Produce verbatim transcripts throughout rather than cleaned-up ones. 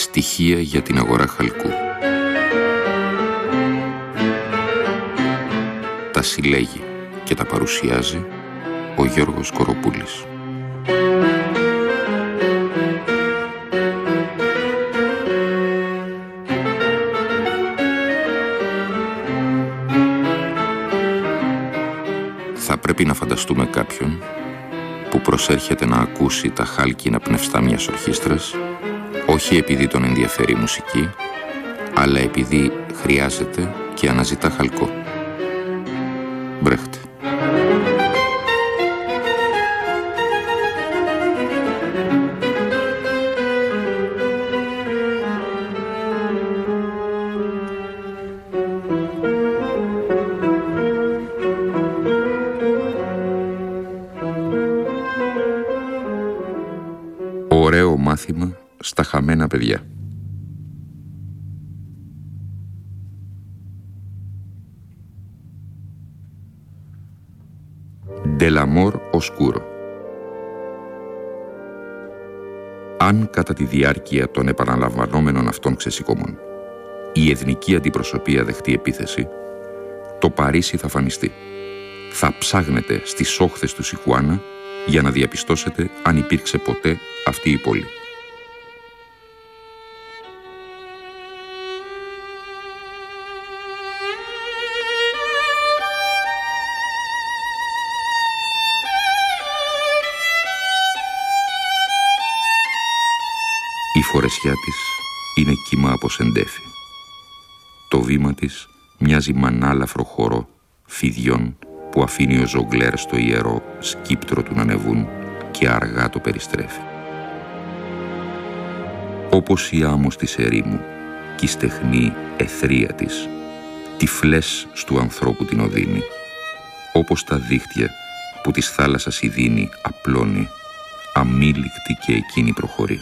Στοιχεία για την αγορά χαλκού. Τα συλλέγει και τα παρουσιάζει ο Γιώργος Κοροπούλης. Θα πρέπει να φανταστούμε κάποιον που προσέρχεται να ακούσει τα χάλκινα πνευστά μιας ορχήστρας, όχι επειδή τον ενδιαφέρει η μουσική, αλλά επειδή χρειάζεται και αναζητά χαλκό. Μπρέχτε. Ωραίο μάθημα στα χαμένα παιδιά. Del amor oscuro. Αν κατά τη διάρκεια των επαναλαμβανόμενων αυτών ξεσηκωμών η εθνική αντιπροσωπεία δεχτεί επίθεση, το Παρίσι θα φανιστεί. Θα ψάγνετε στις όχθες του Σιχουάνα για να διαπιστώσετε αν υπήρξε ποτέ αυτή η πόλη. Η φορεσιά της είναι κύμα από σεντέφι. Το βήμα της μοιάζει μανάλαφρο χορό φιδιών που αφήνει ο ζογκλέρ στο ιερό σκύπτρο του να ανεβούν και αργά το περιστρέφει. Όπως η άμμος της ερήμου κι η στεχνή εθρία της, τυφλές στου ανθρώπου την οδύνη, όπως τα δίχτυα που της θάλασσας η δίνη απλώνει, αμήλικτη και εκείνη προχωρεί.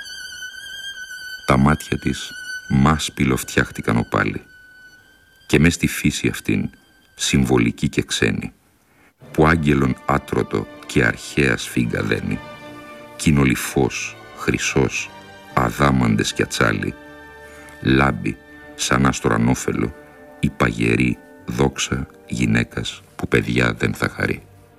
Τα μάτια της μάσπυλο φτιάχτηκαν οπάλι και μες στη φύση αυτήν, συμβολική και ξένη, που άγγελον άτρωτο και αρχαία σφίγγα δένει, κοινολι φως, χρυσός, αδάμαντες κι ατσάλι, λάμπει σαν άστρο ανώφελο, η παγερή δόξα γυναίκας που παιδιά δεν θα χαρεί.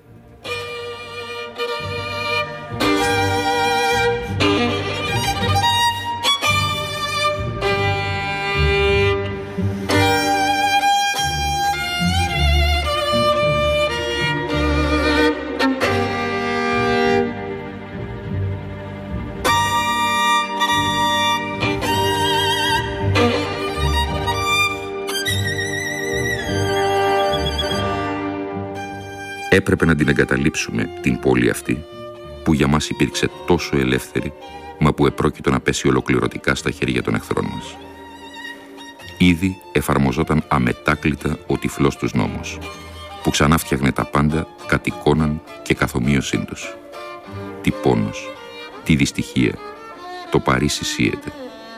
Έπρεπε να την εγκαταλείψουμε την πόλη αυτή, που για μας υπήρξε τόσο ελεύθερη, μα που επρόκειτο να πέσει ολοκληρωτικά στα χέρια των εχθρών μας. Ήδη εφαρμοζόταν αμετάκλητα ο τυφλός τους νόμος, που ξανά φτιάχνε τα πάντα κατ' εικόναν και καθομοίωσήν τους. Τι πόνος, τι δυστυχία, το Παρίσι σύεται.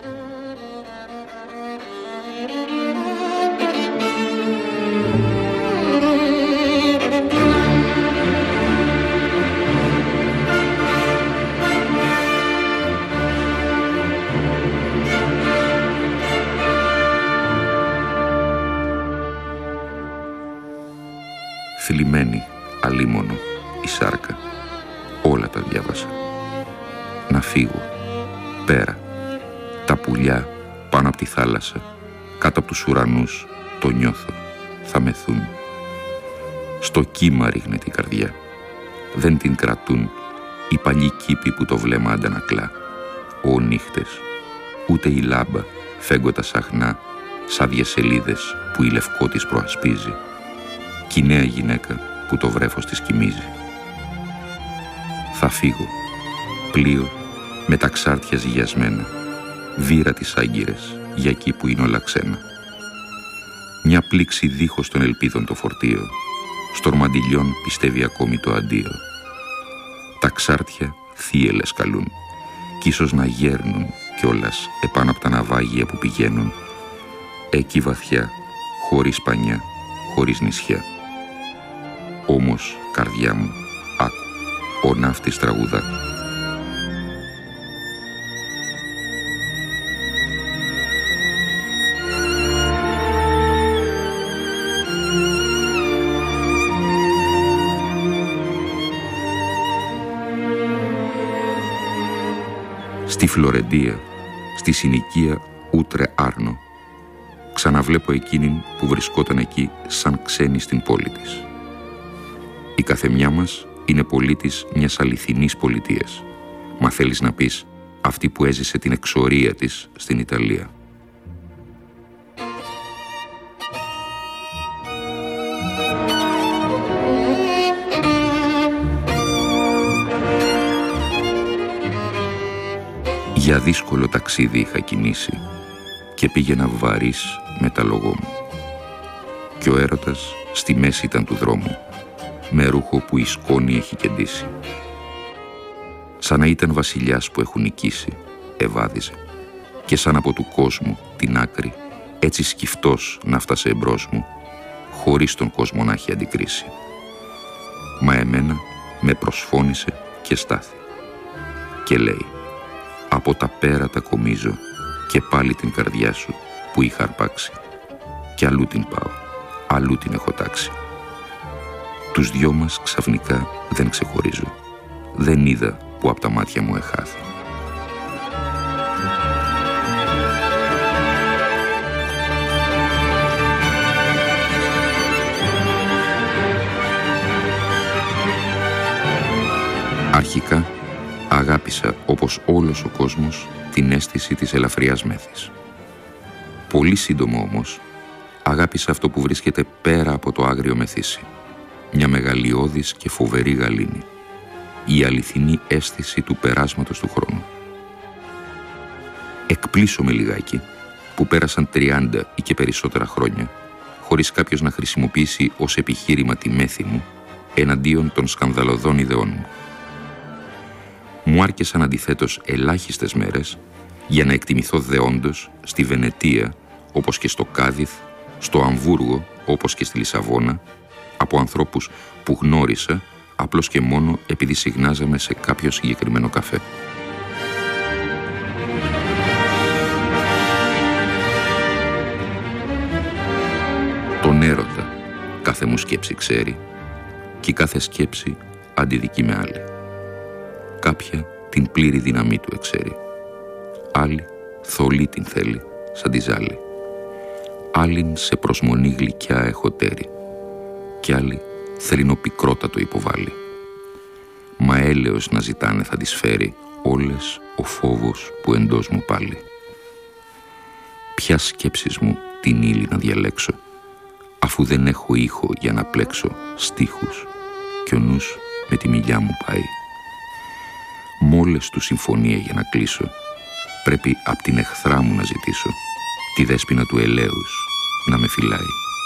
Θλιμμένη, αλίμονο, η σάρκα, όλα τα διάβασα. Να φύγω, πέρα, τα πουλιά πάνω από τη θάλασσα, κάτω από τους ουρανούς, το νιώθω, θα μεθούν. Στο κύμα ρίχνεται η καρδιά, δεν την κρατούν οι παλιοί κήποι που το βλέμμα αντανακλά. Ω νύχτες, ούτε η λάμπα φέγγω σαχνά, σαν διασελίδες που η λευκό της προασπίζει. Κι η νέα γυναίκα που το βρέφος της κοιμίζει. Θα φύγω, πλοίο με τα ξάρτια ζυγιασμένα, βύρα τις άγκυρες για εκεί που είναι όλα ξένα. Μια πλήξη δίχως των ελπίδων το φορτίο, στο ρμαντιλιόν πιστεύει ακόμη το αντίο. Τα ξάρτια θύελες καλούν, κι ίσως να γέρνουν κιόλας επάνω από τα ναυάγια που πηγαίνουν, εκεί βαθιά, χωρίς πανιά, χωρίς νησιά. Όμως, καρδιά μου, άκου, ο ναύτης τραγουδά. Στη Φλωρεντία, στη συνοικία Ούτρε Άρνο, ξαναβλέπω εκείνην που βρισκόταν εκεί σαν ξένη στην πόλη της. Η καθεμιά μας είναι πολίτης μιας αληθινής πολιτείας. Μα θέλεις να πεις αυτή που έζησε την εξορία της στην Ιταλία. Για δύσκολο ταξίδι είχα κινήσει και πήγαινα βαρύς με τα λογό μου. Και ο έρωτας στη μέση ήταν του δρόμου, με ρούχο που η σκόνη έχει κεντήσει. Σαν να ήταν βασιλιάς που έχουν νικήσει, ευάδιζε, και σαν από του κόσμου την άκρη, έτσι σκυφτός να φτάσε εμπρός μου, χωρίς τον κόσμο να έχει αντικρίσει. Μα εμένα με προσφώνησε και στάθη. Και λέει: από τα πέρατα κομίζω και πάλι την καρδιά σου που είχα αρπάξει. Κι αλλού την πάω, αλλού την έχω τάξει. Τους δυο μας ξαφνικά δεν ξεχωρίζω. Δεν είδα που απ' τα μάτια μου εχάθη. Αρχικά αγάπησα, όπως όλος ο κόσμος, την αίσθηση της ελαφριάς μέθης. Πολύ σύντομο όμως, αγάπησα αυτό που βρίσκεται πέρα από το άγριο μεθύσι. Μια μεγαλειώδης και φοβερή γαλήνη. Η αληθινή αίσθηση του περάσματος του χρόνου. Εκπλήσωμαι λιγάκι που πέρασαν τριάντα ή και περισσότερα χρόνια χωρίς κάποιος να χρησιμοποιήσει ως επιχείρημα τη μέθη μου εναντίον των σκανδαλωδών ιδεών μου. Μου άρκεσαν αντιθέτως ελάχιστες μέρες για να εκτιμηθώ δεόντως στη Βενετία, όπως και στο Κάδιθ, στο Αμβούργο, όπως και στη Λισαβόνα, από ανθρώπους που γνώρισα απλώς και μόνο επειδή συγνάζαμε σε κάποιο συγκεκριμένο καφέ. Τον έρωτα κάθε μου σκέψη ξέρει και κάθε σκέψη αντιδικεί με άλλη. Κάποια την πλήρη δύναμή του εξέρει. Άλλη θολή την θέλει, σαν τη ζάλη. Άλλην σε προσμονή γλυκιά εχωτέρη. Κι άλλη θρηνοπικρότατο υποβάλλει. Μα έλεος να ζητάνε θα τις φέρει όλες ο φόβος που εντός μου πάλι. Ποια σκέψεις μου την ύλη να διαλέξω, αφού δεν έχω ήχο για να πλέξω στίχους κι ο νους με τη μιλιά μου πάει. Μόλες του συμφωνία για να κλείσω, πρέπει απ' την εχθρά μου να ζητήσω τη δέσποινα του ελέους να με φυλάει.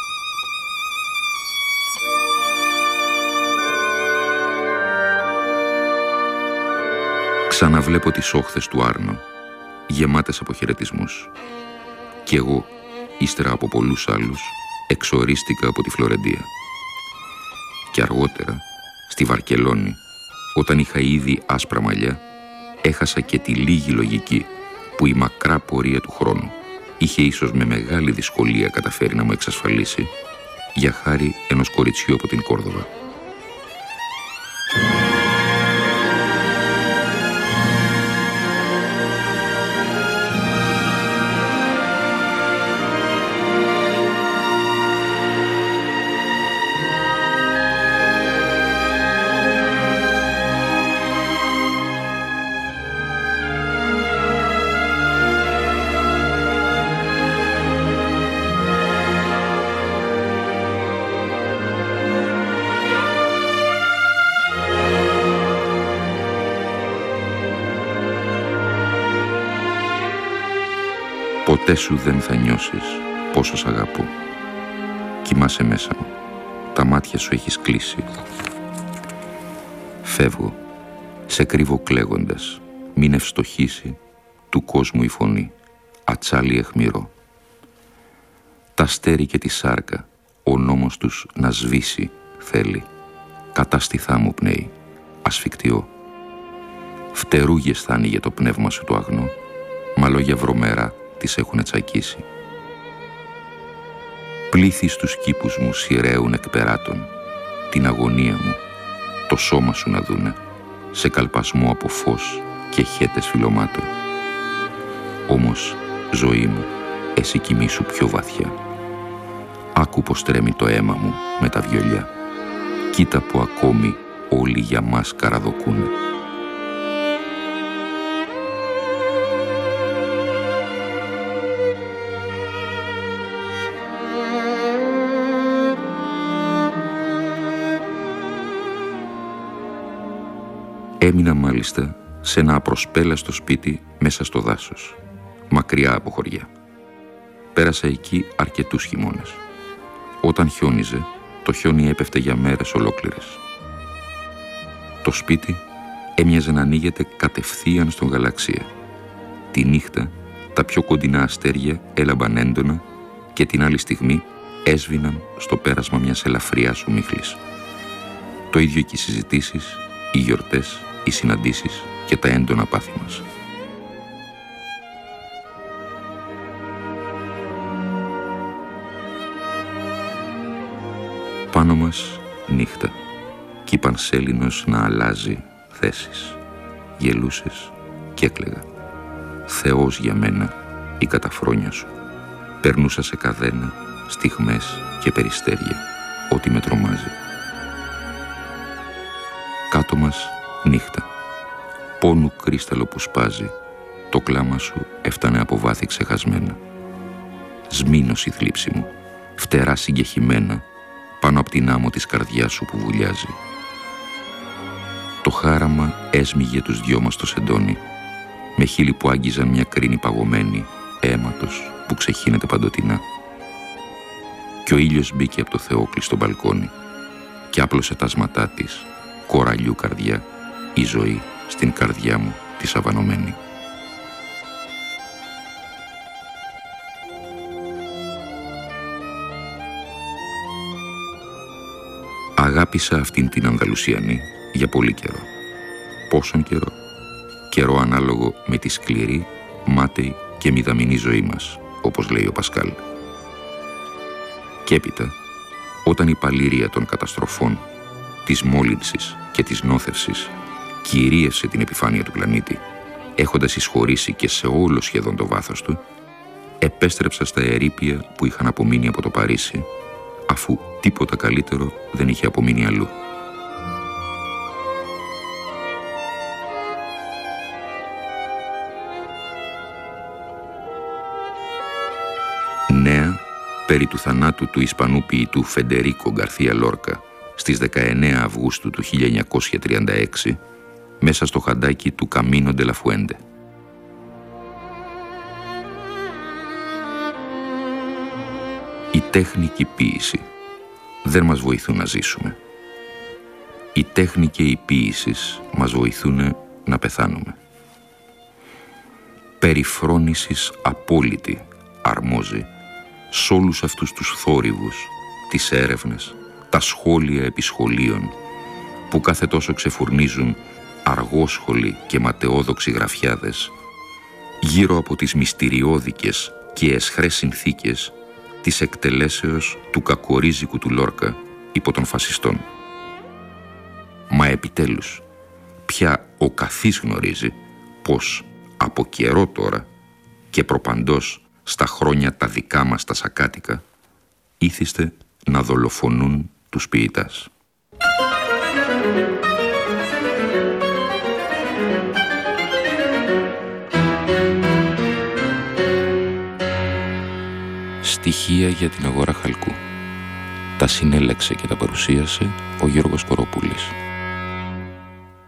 Ξαναβλέπω τις όχθες του Άρνο, γεμάτες από χαιρετισμούς. Κι εγώ, ύστερα από πολλούς άλλους, εξορίστηκα από τη Φλωρεντία. Και αργότερα, στη Βαρκελόνη, όταν είχα ήδη άσπρα μαλλιά, έχασα και τη λίγη λογική που η μακρά πορεία του χρόνου είχε ίσως με μεγάλη δυσκολία καταφέρει να μου εξασφαλίσει, για χάρη ενός κοριτσιού από την Κόρδοβα. Ποτέ σου δεν θα νιώσεις πόσο σ' αγαπώ. Κοιμάσαι μέσα μου, τα μάτια σου έχεις κλείσει. Φεύγω, σε κρύβω κλαίγοντας, μην ευστοχήσει του κόσμου η φωνή, ατσάλι αιχμηρό. Τα αστέρι και τη σάρκα, ο νόμος τους να σβήσει θέλει, κατάστηθά μου πνέει, ασφικτιό. Φτερούγες θα άνοιγε το πνεύμα σου το αγνό, μα λόγια βρωμερά τις έχουνε τσακίσει. Πλήθη στους κήπους μου σειραίουν εκπεράτων, την αγωνία μου, το σώμα σου να δούνε, σε καλπασμό από φως και χέτες φυλλωμάτων. Όμως, ζωή μου, εσύ κοιμήσου πιο βαθιά. Άκου πως τρέμει το αίμα μου με τα βιολιά. Κοίτα που ακόμη όλοι για μας καραδοκούνε. Έμεινα μάλιστα σε ένα απροσπέλαστο σπίτι μέσα στο δάσος, μακριά από χωριά. Πέρασα εκεί αρκετούς χειμώνες. Όταν χιόνιζε, το χιόνι έπεφτε για μέρες ολόκληρες. Το σπίτι έμοιαζε να ανοίγεται κατευθείαν στον γαλαξία. Τη νύχτα τα πιο κοντινά αστέρια έλαμπαν έντονα και την άλλη στιγμή έσβηναν στο πέρασμα μιας ελαφριάς ομίχλης. Το ίδιο και οι συζητήσεις, οι γιορτές, οι συναντήσεις και τα έντονα πάθη μας. Πάνω μας νύχτα κι η Πανσέλινος να αλλάζει θέσεις. Γελούσες κι έκλαιγα. Θεός για μένα η καταφρόνια σου. Περνούσα σε καδένα, στιγμές και περιστέρια, ό,τι με τρομάζει. Κάτω μας νύχτα. Πόνου κρίσταλο που σπάζει, το κλάμα σου έφτανε από βάθη ξεχασμένα. Σμήνος η θλίψη μου, φτερά συγκεχημένα, πάνω από την άμμο της καρδιάς σου που βουλιάζει. Το χάραμα έσμιγε τους δυο μας το σεντόνι, με χείλη που άγγιζαν μια κρίνη παγωμένη, αίματος που ξεχύνεται παντοτινά. Κι ο ήλιος μπήκε από το Θεόκλη στο μπαλκόνι και άπλωσε τα σματά της, κοραλιού καρδιά, η ζωή στην καρδιά μου τη σαβανωμένη. Αγάπησα αυτήν την Ανδαλουσιανή για πολύ καιρό. Πόσον καιρό? Καιρό ανάλογο με τη σκληρή, μάταιη και μηδαμινή ζωή μας, όπως λέει ο Πασκάλ. Κι έπειτα, όταν η παλήρια των καταστροφών, της μόλυνσης και της νόθευσης κυρίευσε την επιφάνεια του πλανήτη, έχοντας εισχωρήσει και σε όλο σχεδόν το βάθος του, επέστρεψα στα ερείπια που είχαν απομείνει από το Παρίσι, αφού τίποτα καλύτερο δεν είχε απομείνει αλλού. Νέα περί του θανάτου του Ισπανού ποιητού Φεντερίκο Γκαρθία Λόρκα στις δεκαεννέα Αυγούστου του χίλια εννιακόσια τριάντα έξι, μέσα στο χαντάκι του Καμίνο ντε λα Φουέντε. Η τέχνη και η ποίηση δεν μας βοηθούν να ζήσουμε. Η τέχνη και η ποίηση μας βοηθούν να πεθάνουμε. Περιφρόνησης απόλυτη αρμόζει σ' όλους αυτούς τους θόρυβους, τις έρευνες, τα σχόλια επί σχολείων που κάθε τόσο ξεφουρνίζουν αργόσχολοι και ματαιόδοξοι γραφιάδες γύρω από τις μυστηριώδικες και αισχρές συνθήκες της εκτελέσεως του κακορίζικου του Λόρκα υπό των φασιστών. Μα επιτέλους, πια ο καθής γνωρίζει πως από καιρό τώρα και προπαντός στα χρόνια τα δικά μας τα σακάτικα ήθιστε να δολοφονούν τους ποιητάς. Στοιχεία για την αγορά χαλκού. Τα συνέλεξε και τα παρουσίασε ο Γιώργος Κοροπούλης.